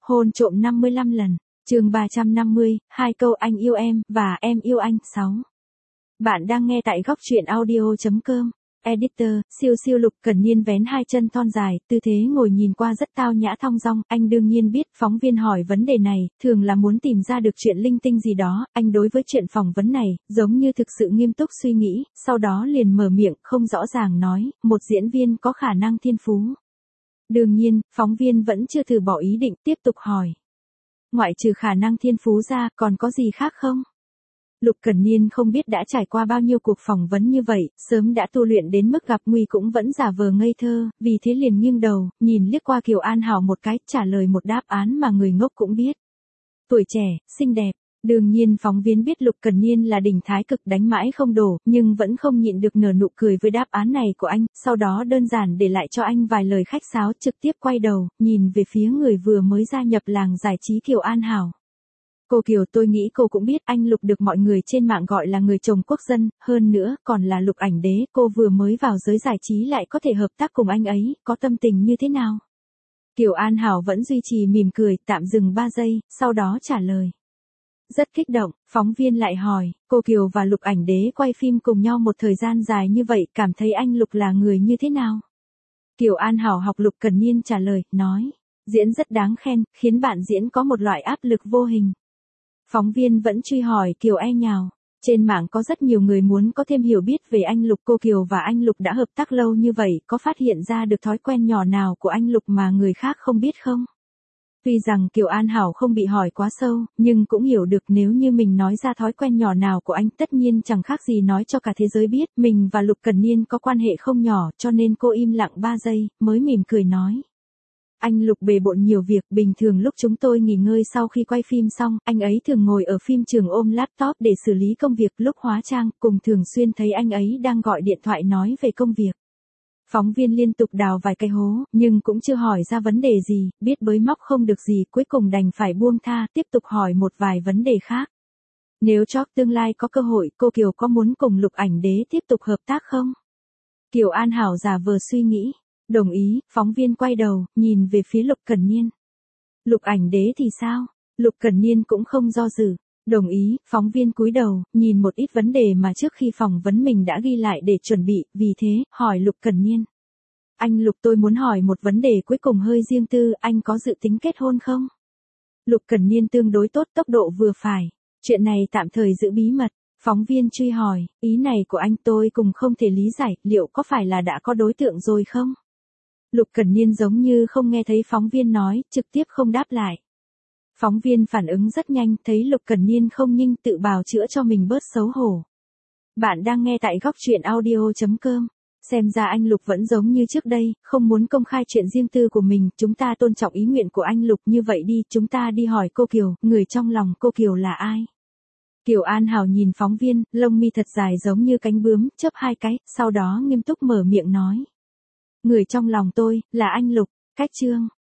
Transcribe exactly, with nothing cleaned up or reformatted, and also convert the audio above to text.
Hôn trộm năm mươi lăm lần. Chương ba trăm năm mươi, hai câu anh yêu em và em yêu anh. sáu. Bạn đang nghe tại góc truyện audio chấm com. Editor, siêu siêu Lục Cẩn Niên vén hai chân thon dài, tư thế ngồi nhìn qua rất tao nhã thong dong. Anh đương nhiên biết phóng viên hỏi vấn đề này, thường là muốn tìm ra được chuyện linh tinh gì đó. Anh đối với chuyện phỏng vấn này, giống như thực sự nghiêm túc suy nghĩ, sau đó liền mở miệng, không rõ ràng nói, một diễn viên có khả năng thiên phú. Đương nhiên, phóng viên vẫn chưa từ bỏ ý định, tiếp tục hỏi. Ngoại trừ khả năng thiên phú ra, còn có gì khác không? Lục Cẩn Niên không biết đã trải qua bao nhiêu cuộc phỏng vấn như vậy, sớm đã tu luyện đến mức gặp nguy cũng vẫn giả vờ ngây thơ, vì thế liền nghiêng đầu, nhìn liếc qua Kiều An Hảo một cái, trả lời một đáp án mà người ngốc cũng biết. Tuổi trẻ, xinh đẹp. Đương nhiên phóng viên biết Lục Cẩn Niên là đỉnh thái cực đánh mãi không đổ, nhưng vẫn không nhịn được nở nụ cười với đáp án này của anh, sau đó đơn giản để lại cho anh vài lời khách sáo, trực tiếp quay đầu, nhìn về phía người vừa mới gia nhập làng giải trí Kiều An Hảo. Cô Kiều, tôi nghĩ cô cũng biết anh Lục được mọi người trên mạng gọi là người chồng quốc dân, hơn nữa còn là Lục ảnh đế, cô vừa mới vào giới giải trí lại có thể hợp tác cùng anh ấy, có tâm tình như thế nào? Kiều An Hảo vẫn duy trì mỉm cười, tạm dừng ba giây, sau đó trả lời. Rất kích động, phóng viên lại hỏi, cô Kiều và Lục ảnh đế quay phim cùng nhau một thời gian dài như vậy, cảm thấy anh Lục là người như thế nào? Kiều An Hảo học Lục Cẩn Niên trả lời, nói, diễn rất đáng khen, khiến bạn diễn có một loại áp lực vô hình. Phóng viên vẫn truy hỏi Kiều e nhào. Trên mạng có rất nhiều người muốn có thêm hiểu biết về anh Lục. Cô Kiều và anh Lục đã hợp tác lâu như vậy, có phát hiện ra được thói quen nhỏ nào của anh Lục mà người khác không biết không? Tuy rằng Kiều An Hảo không bị hỏi quá sâu, nhưng cũng hiểu được nếu như mình nói ra thói quen nhỏ nào của anh, tất nhiên chẳng khác gì nói cho cả thế giới biết mình và Lục Cẩn Niên có quan hệ không nhỏ, cho nên cô im lặng ba giây, mới mỉm cười nói. Anh Lục bề bộn nhiều việc, bình thường lúc chúng tôi nghỉ ngơi sau khi quay phim xong, anh ấy thường ngồi ở phim trường ôm laptop để xử lý công việc, lúc hóa trang, cùng thường xuyên thấy anh ấy đang gọi điện thoại nói về công việc. Phóng viên liên tục đào vài cái hố, nhưng cũng chưa hỏi ra vấn đề gì, biết bới móc không được gì, cuối cùng đành phải buông tha, tiếp tục hỏi một vài vấn đề khác. Nếu cho tương lai có cơ hội, cô Kiều có muốn cùng Lục ảnh đế tiếp tục hợp tác không? Kiều An Hảo giả vờ suy nghĩ. Đồng ý, phóng viên quay đầu, nhìn về phía Lục Cẩn Niên. Lục ảnh đế thì sao? Lục Cẩn Niên cũng không do dự. Đồng ý, phóng viên cúi đầu, nhìn một ít vấn đề mà trước khi phỏng vấn mình đã ghi lại để chuẩn bị, vì thế, hỏi Lục Cẩn Niên. Anh Lục, tôi muốn hỏi một vấn đề cuối cùng hơi riêng tư, anh có dự tính kết hôn không? Lục Cẩn Niên tương đối tốt, tốc độ vừa phải. Chuyện này tạm thời giữ bí mật. Phóng viên truy hỏi, ý này của anh tôi cùng không thể lý giải, liệu có phải là đã có đối tượng rồi không? Lục Cẩn Niên giống như không nghe thấy phóng viên nói, trực tiếp không đáp lại. Phóng viên phản ứng rất nhanh, thấy Lục Cẩn Niên không nhanh, tự bào chữa cho mình bớt xấu hổ. Bạn đang nghe tại góc truyện audio chấm com. Xem ra anh Lục vẫn giống như trước đây, không muốn công khai chuyện riêng tư của mình, chúng ta tôn trọng ý nguyện của anh Lục, như vậy đi, chúng ta đi hỏi cô Kiều, người trong lòng cô Kiều là ai? Kiều An Hảo nhìn phóng viên, lông mi thật dài giống như cánh bướm, chớp hai cái, sau đó nghiêm túc mở miệng nói. Người trong lòng tôi, là anh Lục. Cách chương.